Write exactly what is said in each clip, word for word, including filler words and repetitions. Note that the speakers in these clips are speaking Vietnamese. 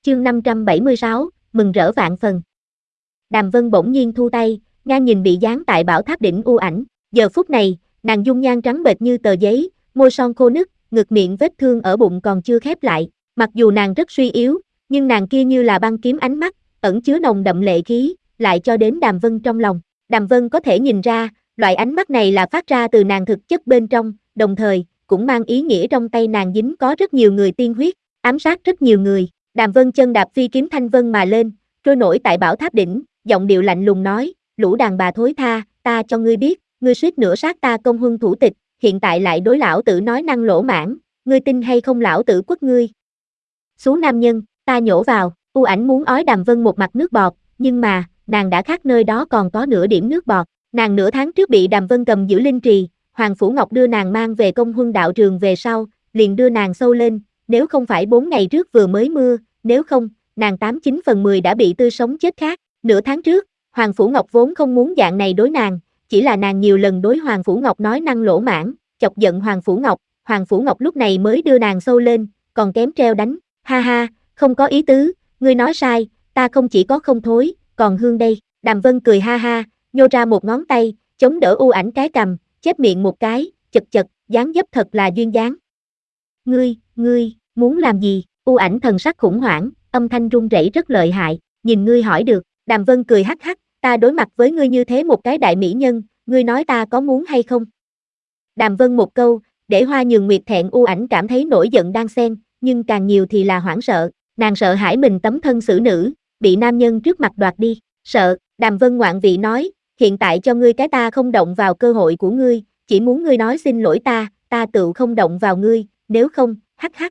chương năm trăm bảy mươi sáu, mừng rỡ vạn phần. Đàm Vân bỗng nhiên thu tay, ngang nhìn bị dán tại bảo tháp đỉnh u ảnh, giờ phút này, nàng dung nhan trắng bệch như tờ giấy, môi son khô nứt, ngực miệng vết thương ở bụng còn chưa khép lại, mặc dù nàng rất suy yếu, nhưng nàng kia như là băng kiếm ánh mắt, ẩn chứa nồng đậm lệ khí, lại cho đến Đàm Vân trong lòng. Đàm Vân có thể nhìn ra, loại ánh mắt này là phát ra từ nàng thực chất bên trong, đồng thời, cũng mang ý nghĩa trong tay nàng dính có rất nhiều người tiên huyết, ám sát rất nhiều người. Đàm Vân chân đạp phi kiếm thanh vân mà lên, trôi nổi tại bảo tháp đỉnh, giọng điệu lạnh lùng nói, lũ đàn bà thối tha, ta cho ngươi biết, ngươi suýt nữa sát ta công huân thủ tịch, hiện tại lại đối lão tử nói năng lỗ mãng, ngươi tin hay không lão tử quất ngươi. Xú nam nhân, ta nhổ vào, u ảnh muốn ói Đàm Vân một mặt nước bọt, nhưng mà, nàng đã khát nơi đó còn có nửa điểm nước bọt, nàng nửa tháng trước bị Đàm Vân cầm giữ linh trì, Hoàng Phủ Ngọc đưa nàng mang về công huân đạo trường về sau, liền đưa nàng sâu lên, nếu không phải bốn ngày trước vừa mới mưa, nếu không, nàng tám chín phần mười đã bị tươi sống chết khác. Nửa tháng trước, Hoàng Phủ Ngọc vốn không muốn dạng này đối nàng, chỉ là nàng nhiều lần đối Hoàng Phủ Ngọc nói năng lỗ mãng, chọc giận Hoàng Phủ Ngọc, Hoàng Phủ Ngọc lúc này mới đưa nàng sâu lên, còn kém treo đánh, ha ha, không có ý tứ, ngươi nói sai, ta không chỉ có không thối, còn hương đây. Đàm Vân cười ha ha, nhô ra một ngón tay, chống đỡ u ảnh cái cằm, chép miệng một cái, chật chật, dáng dấp thật là duyên dáng. Ngươi, ngươi, muốn làm gì? U ảnh thần sắc khủng hoảng, âm thanh run rẩy rất lợi hại, nhìn ngươi hỏi được. Đàm Vân cười hắc hắc, ta đối mặt với ngươi như thế một cái đại mỹ nhân, ngươi nói ta có muốn hay không? Đàm Vân một câu, để Hoa Nhường Nguyệt thẹn u ảnh cảm thấy nổi giận đang xen, nhưng càng nhiều thì là hoảng sợ, nàng sợ hãi mình tấm thân xử nữ, bị nam nhân trước mặt đoạt đi, sợ. Đàm Vân ngoạn vị nói, hiện tại cho ngươi cái ta không động vào cơ hội của ngươi, chỉ muốn ngươi nói xin lỗi ta, ta tự không động vào ngươi, nếu không, hắc hắc.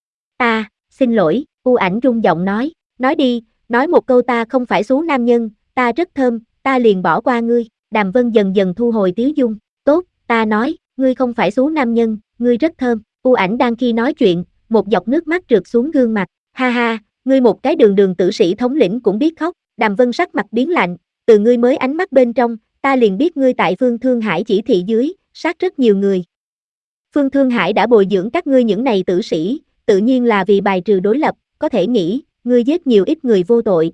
Ta, xin lỗi, u ảnh rung giọng nói, nói đi, nói một câu ta không phải xú nam nhân, ta rất thơm, ta liền bỏ qua ngươi. Đàm Vân dần dần thu hồi tiếu dung, tốt, ta nói, ngươi không phải xú nam nhân, ngươi rất thơm. U ảnh đang khi nói chuyện, một giọt nước mắt trượt xuống gương mặt, ha ha, ngươi một cái đường đường tử sĩ thống lĩnh cũng biết khóc. Đàm Vân sắc mặt biến lạnh, từ ngươi mới ánh mắt bên trong, ta liền biết ngươi tại Phương Thương Hải chỉ thị dưới, sát rất nhiều người. Phương Thương Hải đã bồi dưỡng các ngươi những này tử sĩ, tự nhiên là vì bài trừ đối lập, có thể nghĩ, ngươi giết nhiều ít người vô tội.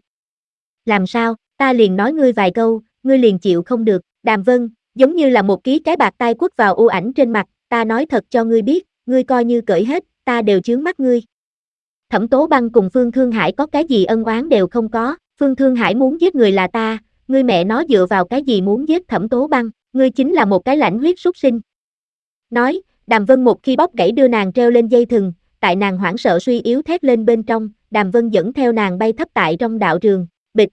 Làm sao, ta liền nói ngươi vài câu, ngươi liền chịu không được. Đàm Vân, giống như là một ký cái bạc tai quất vào u ảnh trên mặt, ta nói thật cho ngươi biết, ngươi coi như cởi hết, ta đều chướng mắt ngươi. Thẩm Tố Băng cùng Phương Thương Hải có cái gì ân oán đều không có, Phương Thương Hải muốn giết người là ta, ngươi mẹ nó dựa vào cái gì muốn giết Thẩm Tố Băng, ngươi chính là một cái lãnh huyết súc sinh. Nói, Đàm Vân một khi bóp gãy đưa nàng treo lên dây thừng, tại nàng hoảng sợ suy yếu thét lên bên trong, Đàm Vân dẫn theo nàng bay thấp tại trong đạo trường, bịch.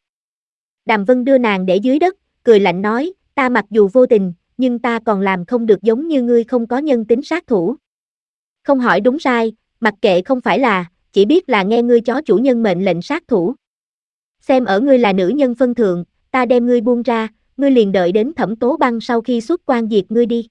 Đàm Vân đưa nàng để dưới đất, cười lạnh nói, ta mặc dù vô tình, nhưng ta còn làm không được giống như ngươi không có nhân tính sát thủ. Không hỏi đúng sai, mặc kệ không phải là, chỉ biết là nghe ngươi chó chủ nhân mệnh lệnh sát thủ. Xem ở ngươi là nữ nhân phân thượng, ta đem ngươi buông ra, ngươi liền đợi đến Thẩm Tố Băng sau khi xuất quan diệt ngươi đi.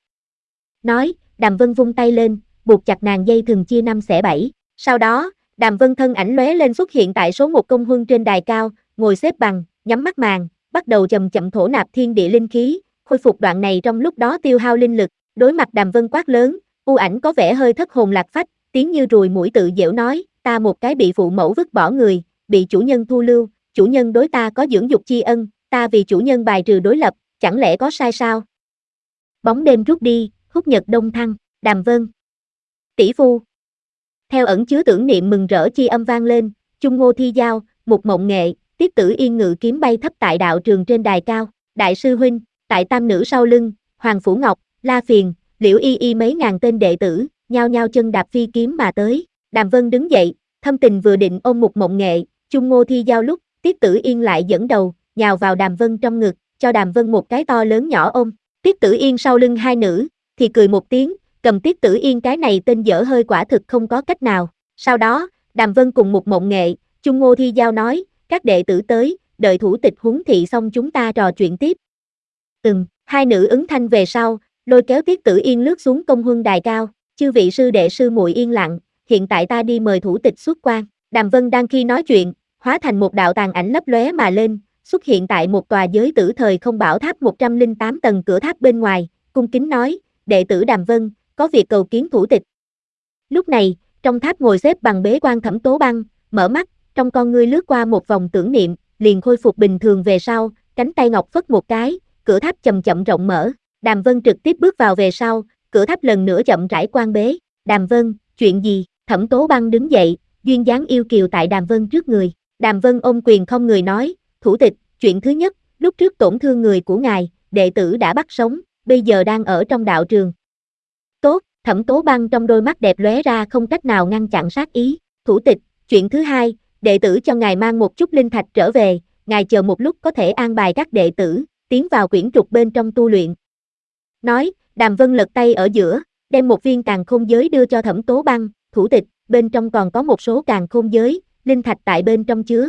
Nói, Đàm Vân vung tay lên, buộc chặt nàng dây thừng chia năm xẻ bảy. Sau đó, Đàm Vân thân ảnh lóe lên xuất hiện tại số một công huân trên đài cao, ngồi xếp bằng, nhắm mắt màn, bắt đầu chậm chậm thổ nạp thiên địa linh khí, khôi phục đoạn này trong lúc đó tiêu hao linh lực. Đối mặt Đàm Vân quát lớn, u ảnh có vẻ hơi thất hồn lạc phách, tiếng như ruồi muỗi tự giễu nói, ta một cái bị phụ mẫu vứt bỏ người, bị chủ nhân thu lưu, chủ nhân đối ta có dưỡng dục tri ân, ta vì chủ nhân bài trừ đối lập, chẳng lẽ có sai sao? Bóng đêm rút đi, húc nhật đông thăng, Đàm Vân. Tỷ phu. Theo ẩn chứa tưởng niệm mừng rỡ chi âm vang lên, Chung Ngô Thi Giao, Mục Mộng Nghệ, Tiết Tử Yên ngự kiếm bay thấp tại đạo trường trên đài cao, đại sư huynh, tại tam nữ sau lưng, Hoàng Phủ Ngọc, La Phiền, Liễu Y Y mấy ngàn tên đệ tử, nhao nhao chân đạp phi kiếm mà tới. Đàm Vân đứng dậy, thâm tình vừa định ôm Mục Mộng Nghệ, Chung Ngô Thi Giao lúc, Tiết Tử Yên lại dẫn đầu, nhào vào Đàm Vân trong ngực, cho Đàm Vân một cái to lớn nhỏ ôm. Tiết Tử Yên sau lưng hai nữ, thì cười một tiếng, cầm Tiết Tử Yên cái này tên dở hơi quả thực không có cách nào. Sau đó, Đàm Vân cùng Mục Mộng Nghệ, Chung Ngô Thi Giao nói, các đệ tử tới, đợi thủ tịch huấn thị xong chúng ta trò chuyện tiếp. Ừm, hai nữ ứng thanh về sau, lôi kéo Tiết Tử Yên lướt xuống công huân đài cao, chư vị sư đệ sư muội yên lặng, hiện tại ta đi mời thủ tịch xuất quan. Đàm Vân đang khi nói chuyện, hóa thành một đạo tàn ảnh lấp lóe mà lên, xuất hiện tại một tòa giới tử thời không bảo tháp một trăm lẻ tám tầng cửa tháp bên ngoài, cung kính nói, đệ tử Đàm Vân, có việc cầu kiến thủ tịch. Lúc này, trong tháp ngồi xếp bằng bế quan Thẩm Tố Băng, mở mắt, trong con ngươi lướt qua một vòng tưởng niệm, liền khôi phục bình thường về sau, cánh tay ngọc phất một cái, cửa tháp chậm chậm rộng mở, Đàm Vân trực tiếp bước vào về sau, cửa tháp lần nữa chậm rãi quan bế, Đàm Vân, chuyện gì, Thẩm Tố Băng đứng dậy, duyên dáng yêu kiều tại Đàm Vân trước người, Đàm Vân ôm quyền không người nói, thủ tịch, chuyện thứ nhất, lúc trước tổn thương người của ngài, đệ tử đã bắt sống, bây giờ đang ở trong đạo trường. Tốt, Thẩm Tố Băng trong đôi mắt đẹp lóe ra không cách nào ngăn chặn sát ý, thủ tịch, chuyện thứ hai, đệ tử cho ngài mang một chút linh thạch trở về, ngài chờ một lúc có thể an bài các đệ tử, tiến vào quyển trục bên trong tu luyện. Nói, Đàm Vân lật tay ở giữa, đem một viên càn khôn giới đưa cho Thẩm Tố Băng, thủ tịch, bên trong còn có một số càn khôn giới, linh thạch tại bên trong chứa.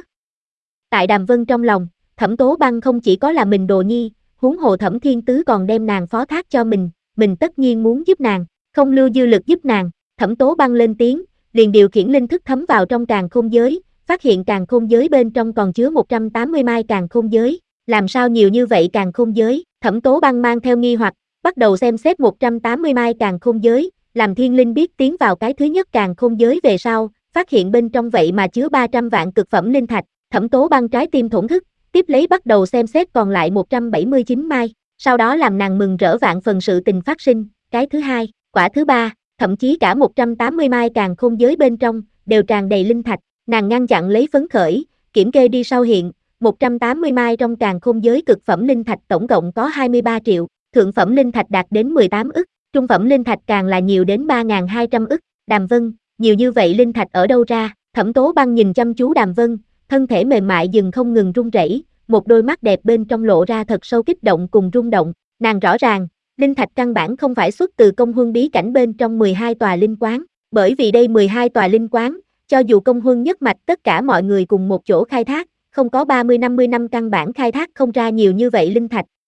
Tại Đàm Vân trong lòng, Thẩm Tố Băng không chỉ có là mình đồ nhi, huống hồ Thẩm Thiên Tứ còn đem nàng phó thác cho mình, mình tất nhiên muốn giúp nàng, không lưu dư lực giúp nàng, Thẩm Tố Băng lên tiếng, liền điều khiển linh thức thấm vào trong càn khôn giới, phát hiện càn khôn giới bên trong còn chứa một trăm tám mươi mai càn khôn giới, làm sao nhiều như vậy càn khôn giới, Thẩm Tố Băng mang theo nghi hoặc, bắt đầu xem xét một trăm tám mươi mai càn khôn giới, làm thiên linh biết tiến vào cái thứ nhất càn khôn giới về sau, phát hiện bên trong vậy mà chứa ba trăm vạn cực phẩm linh thạch, Thẩm Tố Băng trái tim thổn thức, tiếp lấy bắt đầu xem xét còn lại một trăm bảy mươi chín mai, sau đó làm nàng mừng rỡ vạn phần sự tình phát sinh, cái thứ hai, quả thứ ba, thậm chí cả một trăm tám mươi mai càn khôn giới bên trong, đều tràn đầy linh thạch, nàng ngăn chặn lấy phấn khởi, kiểm kê đi sau hiện, một trăm tám mươi mai trong càn khôn giới cực phẩm linh thạch tổng cộng có hai mươi ba triệu, thượng phẩm linh thạch đạt đến mười tám ức, trung phẩm linh thạch càng là nhiều đến ba nghìn hai trăm ức, Đàm Vân, nhiều như vậy linh thạch ở đâu ra, Thẩm Tố Băng nhìn chăm chú Đàm Vân, thân thể mềm mại dừng không ngừng run rẩy, một đôi mắt đẹp bên trong lộ ra thật sâu kích động cùng rung động, nàng rõ ràng, linh thạch căn bản không phải xuất từ công huân bí cảnh bên trong mười hai tòa linh quán, bởi vì đây mười hai tòa linh quán, cho dù công huân nhất mạch tất cả mọi người cùng một chỗ khai thác, không có ba mươi năm mươi năm căn bản khai thác không ra nhiều như vậy linh thạch,